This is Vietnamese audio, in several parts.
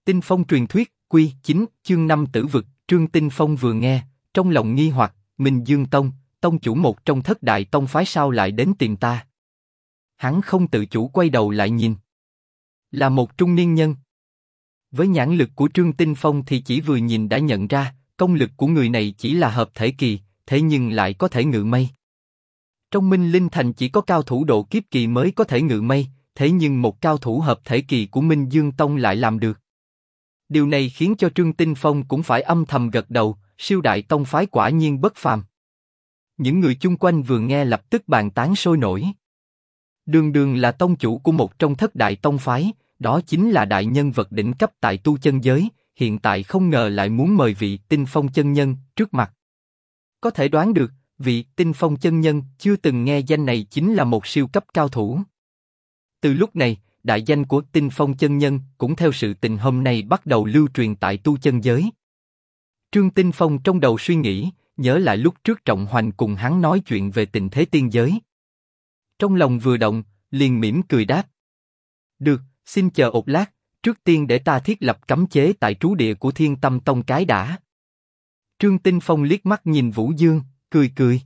Tinh Phong truyền thuyết, Quy 9, chương 5 Tử vực. Trương Tinh Phong vừa nghe, trong lòng nghi hoặc, Minh Dương Tông, tông chủ một trong thất đại tông phái sao lại đến tìm ta? Hắn không tự chủ quay đầu lại nhìn. Là một trung niên nhân. Với nhãn lực của Trương Tinh Phong thì chỉ vừa nhìn đã nhận ra, công lực của người này chỉ là hợp thể kỳ, thế nhưng lại có thể ngự mây. Trong Minh Linh Thành chỉ có cao thủ độ kiếp kỳ mới có thể ngự mây, thế nhưng một cao thủ hợp thể kỳ của Minh Dương Tông lại làm được. Điều này khiến cho Trương Tinh Phong cũng phải âm thầm gật đầu, siêu đại tông phái quả nhiên bất phàm. Những người chung quanh vừa nghe lập tức bàn tán sôi nổi. Đường đường là tông chủ của một trong thất đại tông phái, đó chính là đại nhân vật đỉnh cấp tại tu chân giới, hiện tại không ngờ lại muốn mời vị Tinh Phong chân nhân trước mặt. Có thể đoán được, vị Tinh Phong chân nhân chưa từng nghe danh này chính là một siêu cấp cao thủ. Từ lúc này, đại danh của Tinh Phong chân nhân cũng theo sự tình hôm nay bắt đầu lưu truyền tại tu chân giới. Trương Tinh Phong trong đầu suy nghĩ, nhớ lại lúc trước Trọng Hoành cùng hắn nói chuyện về tình thế tiên giới. Trong lòng vừa động, liền mỉm cười đáp. Được, xin chờ một lát, trước tiên để ta thiết lập cấm chế tại trú địa của Thiên Tâm Tông cái đã. Trương Tinh Phong liếc mắt nhìn Vũ Dương, cười cười.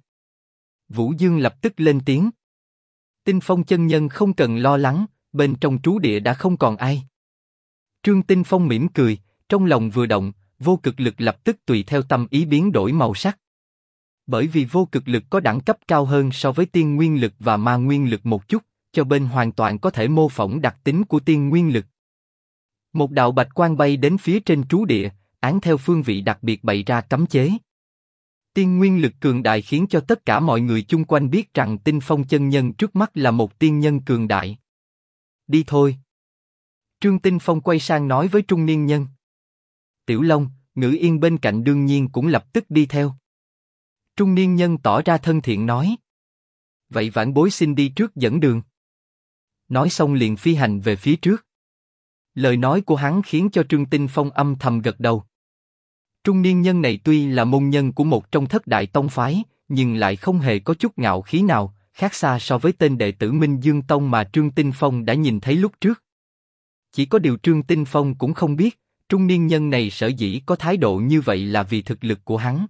Vũ Dương lập tức lên tiếng. Tinh Phong chân nhân không cần lo lắng, bên trong trú địa đã không còn ai. Trương Tinh Phong mỉm cười, trong lòng vừa động, vô cực lực lập tức tùy theo tâm ý biến đổi màu sắc. Bởi vì vô cực lực có đẳng cấp cao hơn so với tiên nguyên lực và ma nguyên lực một chút, cho bên hoàn toàn có thể mô phỏng đặc tính của tiên nguyên lực. Một đạo bạch quang bay đến phía trên trú địa, án theo phương vị đặc biệt bày ra cấm chế. Tiên nguyên lực cường đại khiến cho tất cả mọi người chung quanh biết rằng Tinh Phong chân nhân trước mắt là một tiên nhân cường đại. Đi thôi. Trương Tinh Phong quay sang nói với trung niên nhân. Tiểu Long, Ngữ Yên bên cạnh đương nhiên cũng lập tức đi theo. Trung niên nhân tỏ ra thân thiện nói. Vậy vãn bối xin đi trước dẫn đường. Nói xong liền phi hành về phía trước. Lời nói của hắn khiến cho Trương Tinh Phong âm thầm gật đầu. Trung niên nhân này tuy là môn nhân của một trong thất đại tông phái, nhưng lại không hề có chút ngạo khí nào, khác xa so với tên đệ tử Minh Dương Tông mà Trương Tinh Phong đã nhìn thấy lúc trước. Chỉ có điều Trương Tinh Phong cũng không biết, trung niên nhân này sở dĩ có thái độ như vậy là vì thực lực của hắn.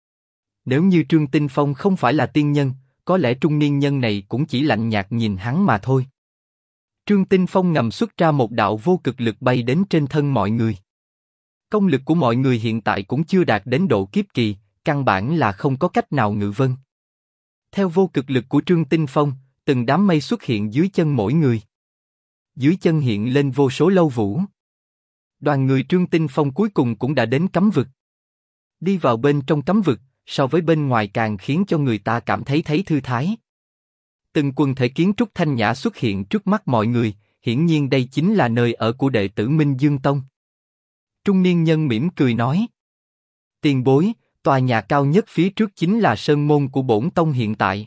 Nếu như Trương Tinh Phong không phải là tiên nhân, có lẽ trung niên nhân này cũng chỉ lạnh nhạt nhìn hắn mà thôi. Trương Tinh Phong ngầm xuất ra một đạo vô cực lực bay đến trên thân mọi người. Công lực của mọi người hiện tại cũng chưa đạt đến độ kiếp kỳ, căn bản là không có cách nào ngự vân. Theo vô cực lực của Trương Tinh Phong, từng đám mây xuất hiện dưới chân mỗi người. Dưới chân hiện lên vô số lâu vũ. Đoàn người Trương Tinh Phong cuối cùng cũng đã đến cấm vực. Đi vào bên trong cấm vực, so với bên ngoài càng khiến cho người ta cảm thấy thư thái. Từng quần thể kiến trúc thanh nhã xuất hiện trước mắt mọi người, hiển nhiên đây chính là nơi ở của đệ tử Minh Dương Tông. Trung niên nhân mỉm cười nói. Tiền bối, tòa nhà cao nhất phía trước chính là sơn môn của bổn tông hiện tại.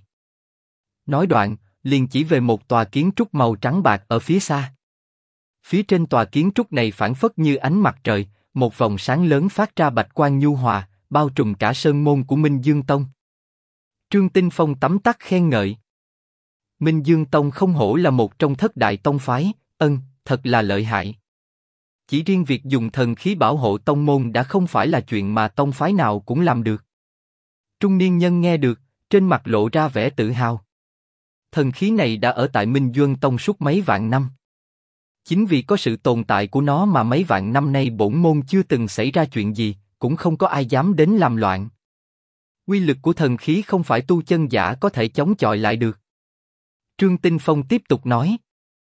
Nói đoạn, liền chỉ về một tòa kiến trúc màu trắng bạc ở phía xa. Phía trên tòa kiến trúc này phảng phất như ánh mặt trời, một vòng sáng lớn phát ra bạch quang nhu hòa, bao trùm cả sơn môn của Minh Dương Tông. Trương Tinh Phong tấm tắc khen ngợi. Minh Dương Tông không hổ là một trong thất đại tông phái, thật là lợi hại. Chỉ riêng việc dùng thần khí bảo hộ tông môn đã không phải là chuyện mà tông phái nào cũng làm được. Trung niên nhân nghe được, trên mặt lộ ra vẻ tự hào. Thần khí này đã ở tại Minh Dương Tông suốt mấy vạn năm. Chính vì có sự tồn tại của nó mà mấy vạn năm nay bổn môn chưa từng xảy ra chuyện gì, cũng không có ai dám đến làm loạn. Uy lực của thần khí không phải tu chân giả có thể chống chọi lại được. Trương Tinh Phong tiếp tục nói.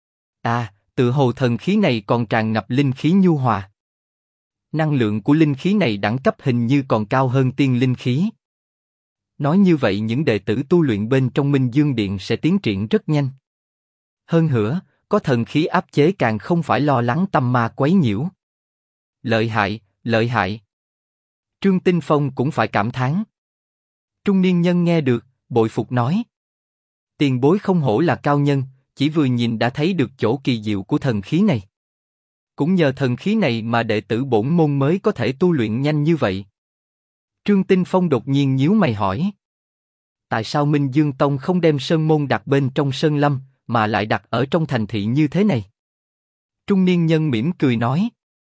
Tự hồ thần khí này còn tràn ngập linh khí nhu hòa. Năng lượng của linh khí này đẳng cấp hình như còn cao hơn tiên linh khí. Nói như vậy những đệ tử tu luyện bên trong Minh Dương Điện sẽ tiến triển rất nhanh. Hơn nữa, có thần khí áp chế càng không phải lo lắng tâm ma quấy nhiễu. Lợi hại, lợi hại. Trương Tinh Phong cũng phải cảm thán. Trung niên nhân nghe được, bội phục nói. Tiền bối không hổ là cao nhân, chỉ vừa nhìn đã thấy được chỗ kỳ diệu của thần khí này. Cũng nhờ thần khí này mà đệ tử bổn môn mới có thể tu luyện nhanh như vậy. Trương Tinh Phong đột nhiên nhíu mày hỏi. Tại sao Minh Dương Tông không đem sơn môn đặt bên trong sơn lâm, mà lại đặt ở trong thành thị như thế này? Trung niên nhân mỉm cười nói.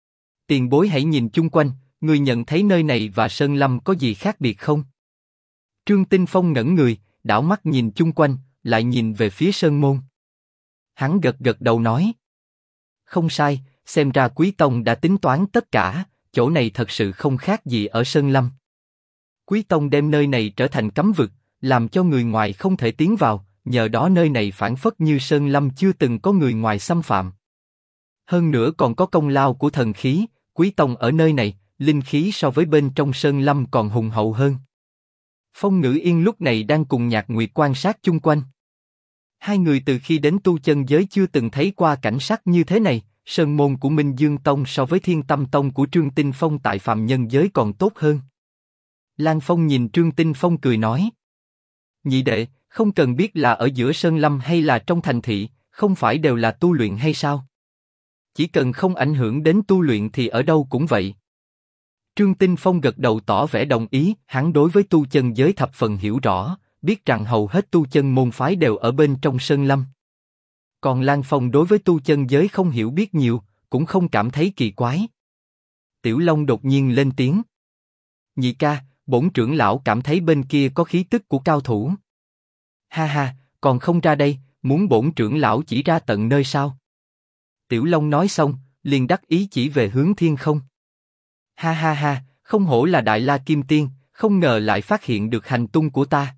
Tiền bối hãy nhìn chung quanh, người nhận thấy nơi này và Sơn Lâm có gì khác biệt không? Trương Tinh Phong ngẩn người, đảo mắt nhìn chung quanh, lại nhìn về phía Sơn Môn. Hắn gật gật đầu nói. Không sai, xem ra Quý Tông đã tính toán tất cả, chỗ này thật sự không khác gì ở Sơn Lâm. Quý Tông đem nơi này trở thành cấm vực, làm cho người ngoài không thể tiến vào, nhờ đó nơi này phảng phất như Sơn Lâm chưa từng có người ngoài xâm phạm. Hơn nữa còn có công lao của thần khí, Quý Tông ở nơi này, linh khí so với bên trong Sơn Lâm còn hùng hậu hơn. Phong Ngữ Yên lúc này đang cùng Nhạc Nguyệt quan sát chung quanh. Hai người từ khi đến tu chân giới chưa từng thấy qua cảnh sắc như thế này. Sơn môn của Minh Dương Tông so với Thiên Tâm Tông của Trương Tinh Phong tại phàm nhân giới còn tốt hơn. Lan Phong nhìn Trương Tinh Phong cười nói. Nhị đệ, không cần biết là ở giữa Sơn Lâm hay là trong thành thị, không phải đều là tu luyện hay sao? Chỉ cần không ảnh hưởng đến tu luyện thì ở đâu cũng vậy. Trương Tinh Phong gật đầu tỏ vẻ đồng ý, hắn đối với tu chân giới thập phần hiểu rõ, biết rằng hầu hết tu chân môn phái đều ở bên trong Sơn Lâm. Còn Lan Phong đối với tu chân giới không hiểu biết nhiều, cũng không cảm thấy kỳ quái. Tiểu Long đột nhiên lên tiếng. Nhị ca, bổn trưởng lão cảm thấy bên kia có khí tức của cao thủ. Ha ha, còn không ra đây, muốn bổn trưởng lão chỉ ra tận nơi sao? Tiểu Long nói xong, liền đắc ý chỉ về hướng thiên không. Ha ha ha, không hổ là Đại La Kim Tiên, không ngờ lại phát hiện được hành tung của ta.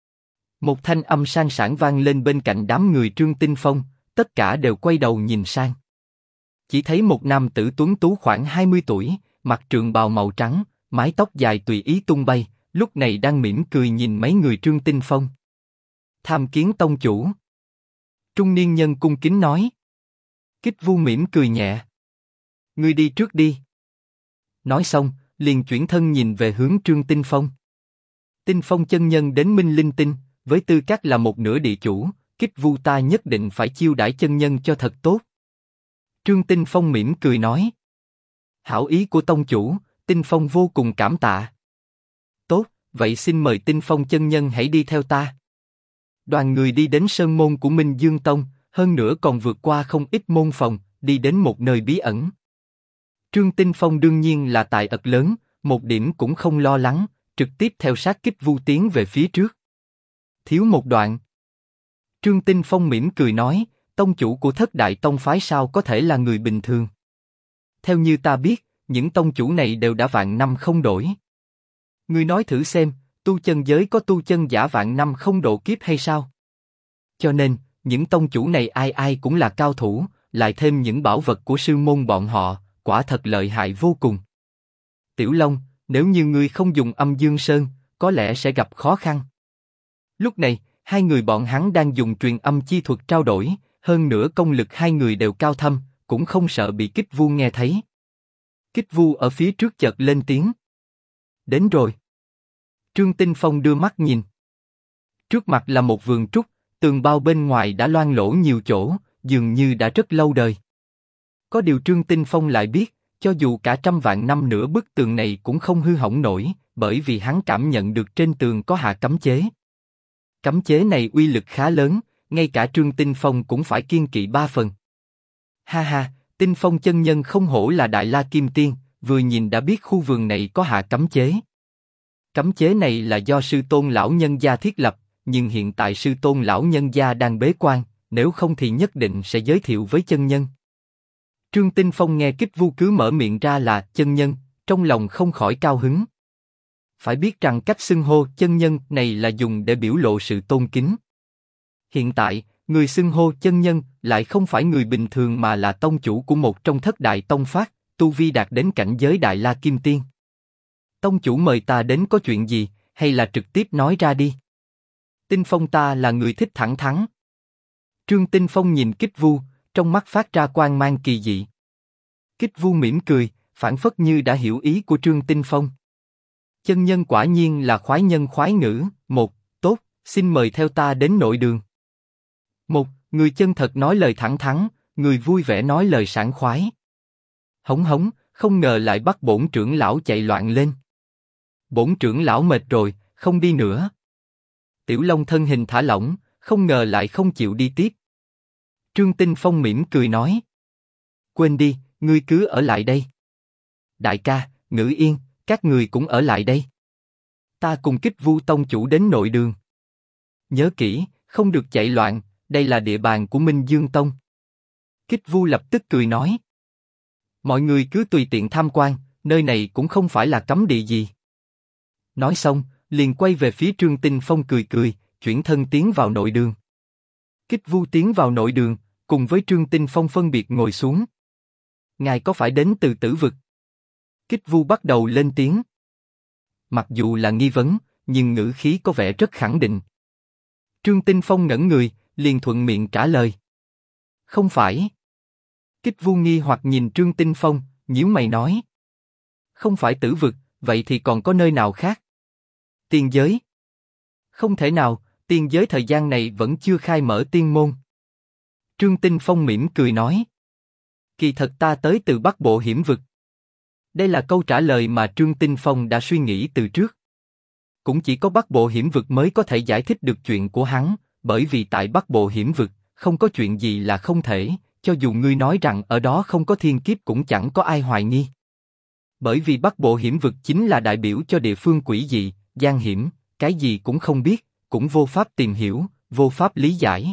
Một thanh âm sang sảng vang lên bên cạnh đám người Trương Tinh Phong, tất cả đều quay đầu nhìn sang. Chỉ thấy một nam tử tuấn tú khoảng 20 tuổi, mặc trường bào màu trắng, mái tóc dài tùy ý tung bay, lúc này đang mỉm cười nhìn mấy người Trương Tinh Phong. Tham kiến tông chủ. Trung niên nhân cung kính nói. Kích Vu mỉm cười nhẹ. Ngươi đi trước đi. Nói xong, liền chuyển thân nhìn về hướng Trương Tinh Phong. Tinh Phong chân nhân đến Minh Linh Tinh, với tư cách là một nửa địa chủ, Kích Vu ta nhất định phải chiêu đãi chân nhân cho thật tốt. Trương Tinh Phong mỉm cười nói. Hảo ý của tông chủ, Tinh Phong vô cùng cảm tạ. Tốt, vậy xin mời Tinh Phong chân nhân hãy đi theo ta. Đoàn người đi đến sơn môn của Minh Dương Tông, hơn nữa còn vượt qua không ít môn phòng, đi đến một nơi bí ẩn. Trương Tinh Phong đương nhiên là tài ật lớn, một điểm cũng không lo lắng, trực tiếp theo sát Kích Vu tiến về phía trước. Thiếu một đoạn. Trương Tinh Phong mỉm cười nói, tông chủ của Thất Đại Tông phái sao có thể là người bình thường? Theo như ta biết, những tông chủ này đều đã vạn năm không đổi. Ngươi nói thử xem, tu chân giới có tu chân giả vạn năm không độ kiếp hay sao? Cho nên, những tông chủ này ai ai cũng là cao thủ, lại thêm những bảo vật của sư môn bọn họ, quả thật lợi hại vô cùng. Tiểu Long, nếu như ngươi không dùng Âm Dương Sơn, có lẽ sẽ gặp khó khăn. Lúc này, hai người bọn hắn đang dùng truyền âm chi thuật trao đổi, hơn nữa công lực hai người đều cao thâm, cũng không sợ bị Kích Vu nghe thấy. Kích Vu ở phía trước chợt lên tiếng. Đến rồi. Trương Tinh Phong đưa mắt nhìn. Trước mặt là một vườn trúc, tường bao bên ngoài đã loang lỗ nhiều chỗ, dường như đã rất lâu đời. Có điều Trương Tinh Phong lại biết, cho dù cả trăm vạn năm nữa bức tường này cũng không hư hỏng nổi, bởi vì hắn cảm nhận được trên tường có hạ cấm chế. Cấm chế này uy lực khá lớn, ngay cả Trương Tinh Phong cũng phải kiêng kỵ 3 phần. Ha ha, Tinh Phong chân nhân không hổ là Đại La Kim Tiên, vừa nhìn đã biết khu vườn này có hạ cấm chế. Cấm chế này là do sư tôn lão nhân gia thiết lập, nhưng hiện tại sư tôn lão nhân gia đang bế quan, nếu không thì nhất định sẽ giới thiệu với chân nhân. Trương Tinh Phong nghe Kích Vu cứ mở miệng ra là chân nhân, trong lòng không khỏi cao hứng. Phải biết rằng cách xưng hô chân nhân này là dùng để biểu lộ sự tôn kính. Hiện tại, người xưng hô chân nhân lại không phải người bình thường mà là tông chủ của một trong thất đại tông phái, tu vi đạt đến cảnh giới Đại La Kim Tiên. Tông chủ mời ta đến có chuyện gì, hay là trực tiếp nói ra đi. Tinh Phong ta là người thích thẳng thắn. Trương Tinh Phong nhìn Kích Vu, trong mắt phát ra quang mang kỳ dị. Kích Vu mỉm cười, phảng phất như đã hiểu ý của Trương Tinh Phong. Chân nhân quả nhiên là khoái nhân khoái ngữ. Một, tốt, xin mời theo ta đến nội đường. Một, người chân thật nói lời thẳng thắn, người vui vẻ nói lời sảng khoái. Hống hống, không ngờ lại bắt bổn trưởng lão chạy loạn lên. Bổn trưởng lão mệt rồi, không đi nữa. Tiểu Long thân hình thả lỏng, không ngờ lại không chịu đi tiếp. Trương Tinh Phong mỉm cười nói. Quên đi, ngươi cứ ở lại đây. Đại ca, Ngữ Yên, các người cũng ở lại đây. Ta cùng Kích Vu tông chủ đến nội đường. Nhớ kỹ, không được chạy loạn, đây là địa bàn của Minh Dương Tông. Kích Vu lập tức cười nói. Mọi người cứ tùy tiện tham quan, nơi này cũng không phải là cấm địa gì. Nói xong, liền quay về phía Trương Tinh Phong cười cười, chuyển thân tiến vào nội đường. Kích Vu tiến vào nội đường, cùng với Trương Tinh Phong phân biệt ngồi xuống. Ngài có phải đến từ Tử Vực? Kích Vu bắt đầu lên tiếng. Mặc dù là nghi vấn, nhưng ngữ khí có vẻ rất khẳng định. Trương Tinh Phong ngẩn người, liền thuận miệng trả lời. Không phải. Kích Vu nghi hoặc nhìn Trương Tinh Phong, nhíu mày nói. Không phải Tử Vực, vậy thì còn có nơi nào khác? Tiên giới. Không thể nào, tiên giới thời gian này vẫn chưa khai mở tiên môn. Trương Tinh Phong mỉm cười nói. Kỳ thật ta tới từ Bắc Bộ Hiểm Vực. Đây là câu trả lời mà Trương Tinh Phong đã suy nghĩ từ trước. Cũng chỉ có Bắc Bộ Hiểm Vực mới có thể giải thích được chuyện của hắn, bởi vì tại Bắc Bộ Hiểm Vực, không có chuyện gì là không thể, cho dù ngươi nói rằng ở đó không có thiên kiếp cũng chẳng có ai hoài nghi. Bởi vì Bắc Bộ Hiểm Vực chính là đại biểu cho địa phương quỷ dị, gian hiểm, cái gì cũng không biết, cũng vô pháp tìm hiểu, vô pháp lý giải.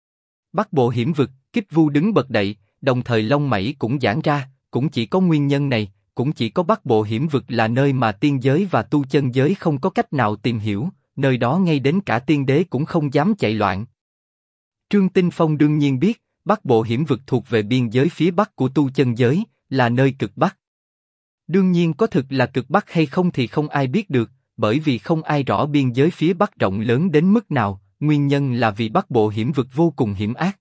Bắc Bộ Hiểm Vực, Kích Vu đứng bật dậy, đồng thời lông mày cũng giãn ra, cũng chỉ có nguyên nhân này, cũng chỉ có Bắc Bộ Hiểm Vực là nơi mà tiên giới và tu chân giới không có cách nào tìm hiểu, nơi đó ngay đến cả tiên đế cũng không dám chạy loạn. Trương Tinh Phong đương nhiên biết, Bắc Bộ Hiểm Vực thuộc về biên giới phía bắc của tu chân giới, là nơi cực bắc. Đương nhiên có thực là cực bắc hay không thì không ai biết được, bởi vì không ai rõ biên giới phía bắc rộng lớn đến mức nào, nguyên nhân là vì Bắc Bộ Hiểm Vực vô cùng hiểm ác.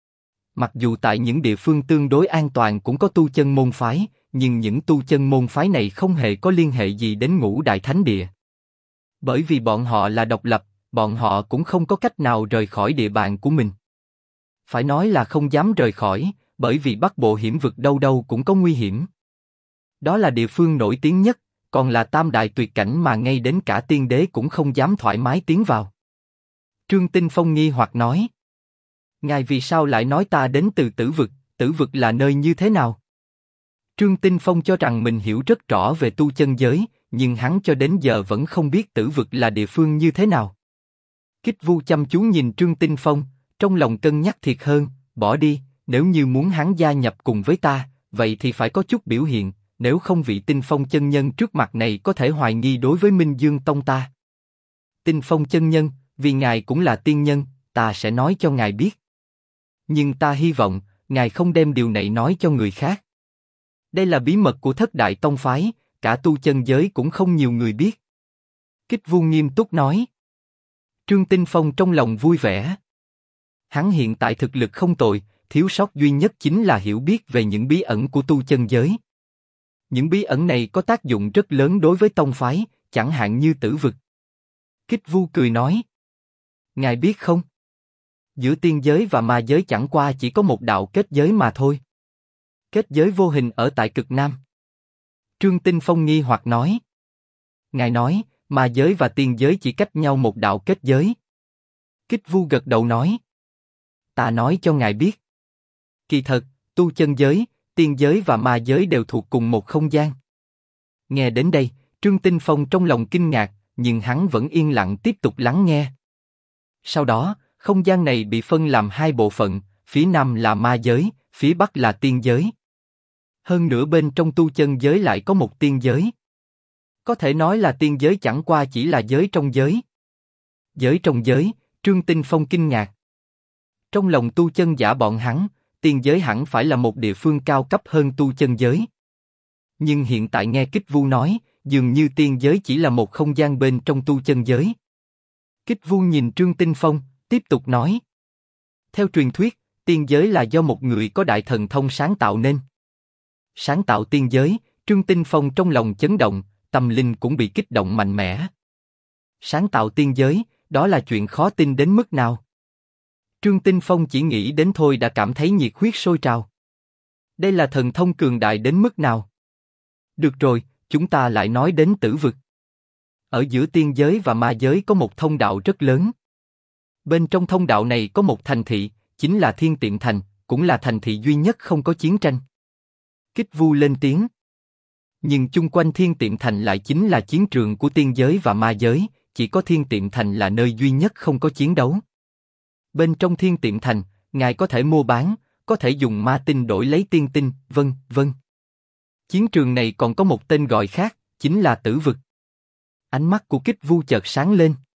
Mặc dù tại những địa phương tương đối an toàn cũng có tu chân môn phái, nhưng những tu chân môn phái này không hề có liên hệ gì đến Ngũ Đại Thánh Địa. Bởi vì bọn họ là độc lập, bọn họ cũng không có cách nào rời khỏi địa bàn của mình. Phải nói là không dám rời khỏi, bởi vì Bắc Bộ Hiểm Vực đâu đâu cũng có nguy hiểm. Đó là địa phương nổi tiếng nhất, còn là tam đại tuyệt cảnh mà ngay đến cả tiên đế cũng không dám thoải mái tiến vào. Trương Tinh Phong nghi hoặc nói. Ngài vì sao lại nói ta đến từ Tử Vực, Tử Vực là nơi như thế nào? Trương Tinh Phong cho rằng mình hiểu rất rõ về tu chân giới, nhưng hắn cho đến giờ vẫn không biết Tử Vực là địa phương như thế nào. Kích Vu chăm chú nhìn Trương Tinh Phong, trong lòng cân nhắc thiệt hơn, bỏ đi, nếu như muốn hắn gia nhập cùng với ta, vậy thì phải có chút biểu hiện, nếu không vị Tinh Phong chân nhân trước mặt này có thể hoài nghi đối với Minh Dương Tông ta. Tinh Phong chân nhân, vì ngài cũng là tiên nhân, ta sẽ nói cho ngài biết. Nhưng ta hy vọng, ngài không đem điều này nói cho người khác. Đây là bí mật của Thất Đại Tông phái, cả tu chân giới cũng không nhiều người biết. Kích Vu nghiêm túc nói. Trương Tinh Phong trong lòng vui vẻ. Hắn hiện tại thực lực không tồi, thiếu sót duy nhất chính là hiểu biết về những bí ẩn của tu chân giới. Những bí ẩn này có tác dụng rất lớn đối với tông phái, chẳng hạn như Tử Vực. Kích Vu cười nói. Ngài biết không? Giữa tiên giới và ma giới chẳng qua chỉ có một đạo kết giới mà thôi. Kết giới vô hình ở tại cực Nam. Trương Tinh Phong nghi hoặc nói. Ngài nói, ma giới và tiên giới chỉ cách nhau một đạo kết giới. Kích Vu gật đầu nói. Ta nói cho ngài biết. Kỳ thật, tu chân giới, tiên giới và ma giới đều thuộc cùng một không gian. Nghe đến đây, Trương Tinh Phong trong lòng kinh ngạc, nhưng hắn vẫn yên lặng tiếp tục lắng nghe. Sau đó, không gian này bị phân làm hai bộ phận, phía nam là ma giới, phía bắc là tiên giới. Hơn nữa bên trong tu chân giới lại có một tiên giới. Có thể nói là tiên giới chẳng qua chỉ là giới trong giới. Giới trong giới, Trương Tinh Phong kinh ngạc. Trong lòng tu chân giả bọn hắn, tiên giới hẳn phải là một địa phương cao cấp hơn tu chân giới. Nhưng hiện tại nghe Kích Vu nói, dường như tiên giới chỉ là một không gian bên trong tu chân giới. Kích Vu nhìn Trương Tinh Phong, tiếp tục nói. Theo truyền thuyết, tiên giới là do một người có đại thần thông sáng tạo nên. Sáng tạo tiên giới, Trương Tinh Phong trong lòng chấn động, tâm linh cũng bị kích động mạnh mẽ. Sáng tạo tiên giới, đó là chuyện khó tin đến mức nào? Trương Tinh Phong chỉ nghĩ đến thôi đã cảm thấy nhiệt huyết sôi trào. Đây là thần thông cường đại đến mức nào? Được rồi, chúng ta lại nói đến Tử Vực. Ở giữa tiên giới và ma giới có một thông đạo rất lớn. Bên trong thông đạo này có một thành thị, chính là Thiên Tiệm Thành, cũng là thành thị duy nhất không có chiến tranh. Kích Vu lên tiếng. nhưng chung quanh Thiên Tiệm Thành lại chính là chiến trường của tiên giới và ma giới, chỉ có Thiên Tiệm Thành là nơi duy nhất không có chiến đấu. Bên trong Thiên Tiệm Thành, ngài có thể mua bán, có thể dùng ma tinh đổi lấy tiên tinh, vân vân. Chiến trường này còn có một tên gọi khác, chính là Tử Vực. Ánh mắt của Kích Vu chợt sáng lên.